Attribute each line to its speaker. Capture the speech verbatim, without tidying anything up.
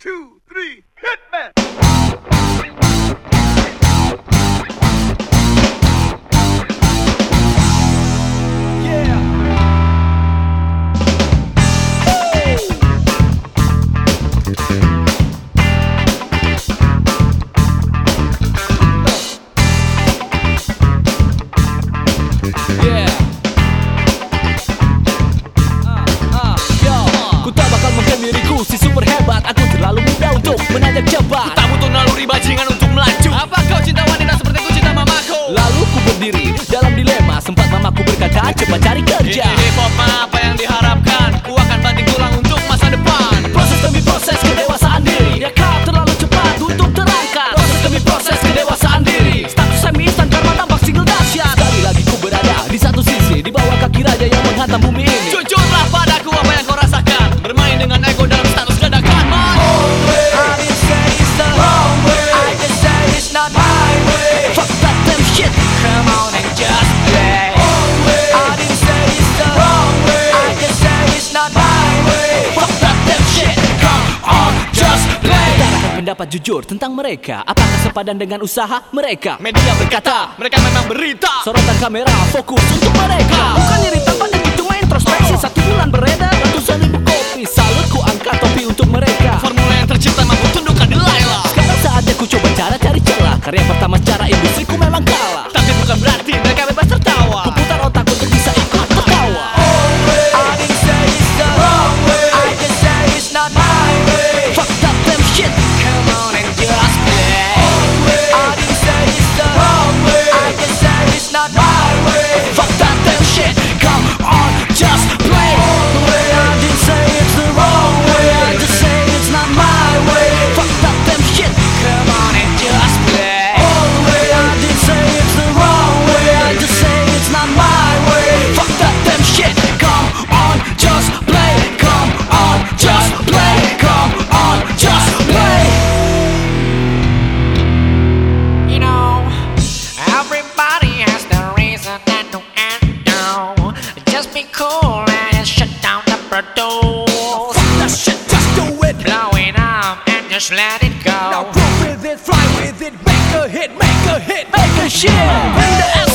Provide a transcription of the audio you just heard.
Speaker 1: two, three, hit me!
Speaker 2: Si super hebat, aku terlalu muda untuk menanjak cepat.
Speaker 3: Ku tak butuh naluri bajingan untuk melaju. Apa kau cinta wanita seperti ku cinta mamaku?
Speaker 2: Lalu ku berdiri dalam dilema. Sempat mamaku berkata, cepat cari kerja.
Speaker 3: Ini hip hop mah apa yang diharapkan? Ku akan banting tulang untuk masa depan.
Speaker 2: Proses demi proses kedewasaan diri. Ya kau terlalu cepat untuk terangkat. Proses demi proses kedewasaan diri. Status semi instan karena tampak single dahsyat. Sekali lagi ku berada di satu sisi, di bawah kaki raja yang menghantam bumi ini.
Speaker 3: Jujurlah padaku apa yang kau rasakan. Bermain dengan ego dalam status dadakan.
Speaker 2: Fuck that damn shit.
Speaker 3: Come on and just play.
Speaker 2: I didn't say it's the wrong way. I just say it's not my way. Fuck that damn shit.
Speaker 3: Come on, just play.
Speaker 2: Utarakan pendapat jujur tentang mereka. Apakah sepadan dengan usaha mereka?
Speaker 3: Media berkata, mereka memang berita.
Speaker 2: Sorotan kamera fokus untuk mereka. Bukan nyeri tanpa dan itu main introspeksi. Satu bulan beredar ratusan ribu kopi. Salut ku angkat topi untuk mereka.
Speaker 3: Formula yang tercipta mampu tundukkan Delilah.
Speaker 2: Sekarang saatnya ku coba cara cari celah. Karya pertama secara industri ku memang kalah.
Speaker 3: Tapi bukan berarti mereka bebas tertawa.
Speaker 2: Ku putar otak untuk bisa ikut tertawa. I didn't say it's the wrong way. I just say it's not my way. Fuck that damn shit.
Speaker 3: Come on and just play.
Speaker 2: I didn't say it's the wrong way. I just say it's not my way. Fuck that damn shit. Come on, just play. I didn't say it's the wrong way. I just say it's not my way. Fuck that damn shit.
Speaker 3: Come on and just play.
Speaker 2: I didn't say it's the wrong way. I just say it's not my way. Fuck that damn shit. Come on, just play. Come on, just play. Come on, just play.
Speaker 4: You know, everybody has their reason and no end now. Just be cool and shut down the produce.
Speaker 2: Fuck that shit, just do it.
Speaker 4: Blow it up and just let it
Speaker 2: Now
Speaker 4: go.
Speaker 2: roll with it, fly with it, make a hit, make a hit, make a shit. Bring the